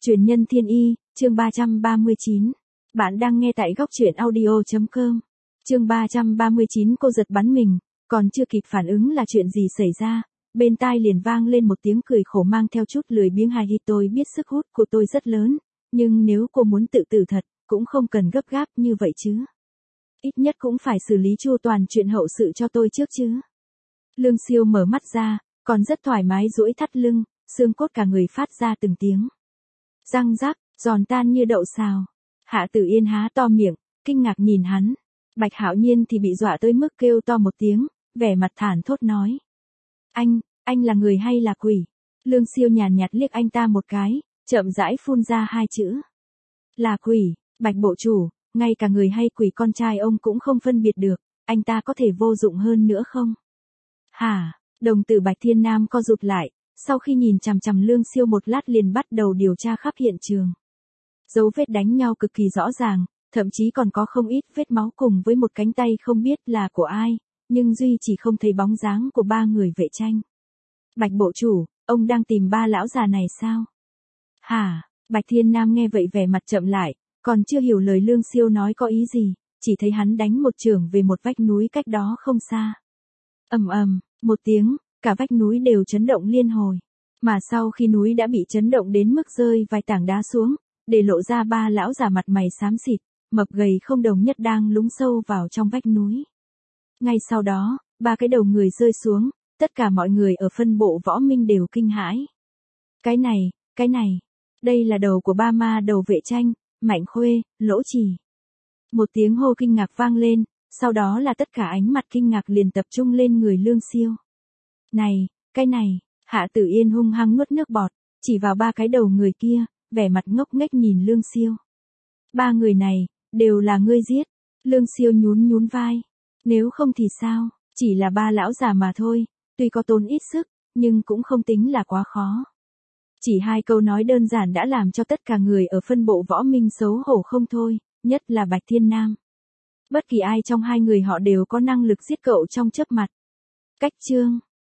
Truyền nhân thiên y, chương 339. Bạn đang nghe tại góc truyện audio.com. Chương 339 cô giật bắn mình, còn chưa kịp phản ứng là chuyện gì xảy ra, bên tai liền vang lên một tiếng cười khổ mang theo chút lười biếng hài hước. Tôi biết sức hút của tôi rất lớn, nhưng nếu cô muốn tự tử thật, cũng không cần gấp gáp như vậy chứ. Ít nhất cũng phải xử lý chu toàn chuyện hậu sự cho tôi trước chứ. Lương Siêu mở mắt ra, còn rất thoải mái duỗi thắt lưng, xương cốt cả người phát ra từng tiếng răng rắc, giòn tan như đậu xào. Hạ Tử Yên há to miệng, kinh ngạc nhìn hắn. Bạch Hạo Nhiên thì bị dọa tới mức kêu to một tiếng, vẻ mặt thản thốt nói: anh là người hay là quỷ? Lương Siêu nhàn nhạt liếc anh ta một cái, chậm rãi phun ra hai chữ: là quỷ. Bạch bộ chủ, ngay cả người hay quỷ con trai ông cũng không phân biệt được, anh ta có thể vô dụng hơn nữa không? Hả? Đồng tử Bạch Thiên Nam co rụt lại, sau khi nhìn chằm chằm Lương Siêu một lát liền bắt đầu điều tra khắp hiện trường. Dấu vết đánh nhau cực kỳ rõ ràng, thậm chí còn có không ít vết máu cùng với một cánh tay không biết là của ai, nhưng duy chỉ không thấy bóng dáng của ba người vệ tranh. Bạch bộ chủ, ông đang tìm ba lão già này sao? Hả? Bạch Thiên Nam nghe vậy vẻ mặt chậm lại, còn chưa hiểu lời Lương Siêu nói có ý gì, chỉ thấy hắn đánh một chưởng về một vách núi cách đó không xa. Ầm ầm, một tiếng, cả vách núi đều chấn động liên hồi. Mà sau khi núi đã bị chấn động đến mức rơi vài tảng đá xuống, để lộ ra ba lão già mặt mày xám xịt, mập gầy không đồng nhất đang lún sâu vào trong vách núi. Ngay sau đó, ba cái đầu người rơi xuống, tất cả mọi người ở phân bộ võ minh đều kinh hãi. Cái này, đây là đầu của ba ma đầu vệ tranh, Mạnh Khuê, Lỗ Trì. Một tiếng hô kinh ngạc vang lên, sau đó là tất cả ánh mặt kinh ngạc liền tập trung lên người Lương Siêu. Cái này, Hạ Tử Yên hung hăng nuốt nước bọt, chỉ vào ba cái đầu người kia, vẻ mặt ngốc nghếch nhìn Lương Siêu. Ba người này, đều là ngươi giết. Lương Siêu nhún vai. Nếu không thì sao, chỉ là ba lão già mà thôi, tuy có tốn ít sức, nhưng cũng không tính là quá khó. Chỉ hai câu nói đơn giản đã làm cho tất cả người ở phân bộ võ minh xấu hổ không thôi, nhất là Bạch Thiên Nam. Bất kỳ ai trong hai người họ đều có năng lực giết cậu trong chớp mặt. Cách chương